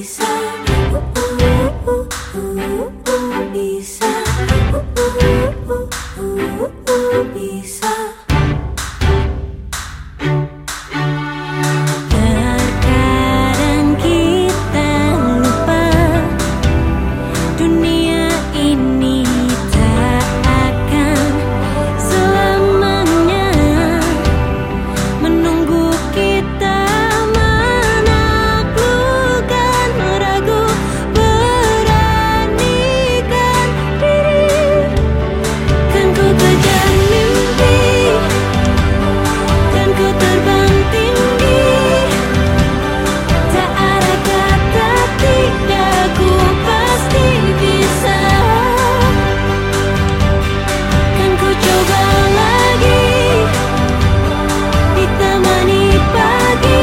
bisa, bisa, bisa. Terkadang kita lupa dunia ini tak akan selamanya menunggu kita menaklukkan ragu, beranikan diri. Kan ku kejar mimpi dan ku terbang tinggi, tak ada kata tidak, ku pasti bisa. Kan ku coba lagi ditemani pagi,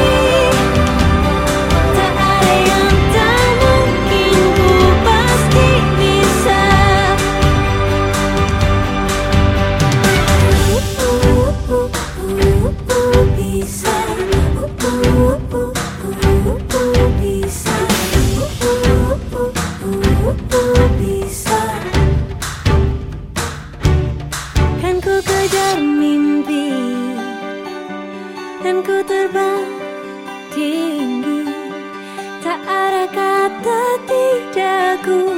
tak ada yang tak mungkin, ku pasti bisa. Bisa, bisa. Kan ku kejar mimpi dan ku terbang tinggi, tak ada kata tidak, ku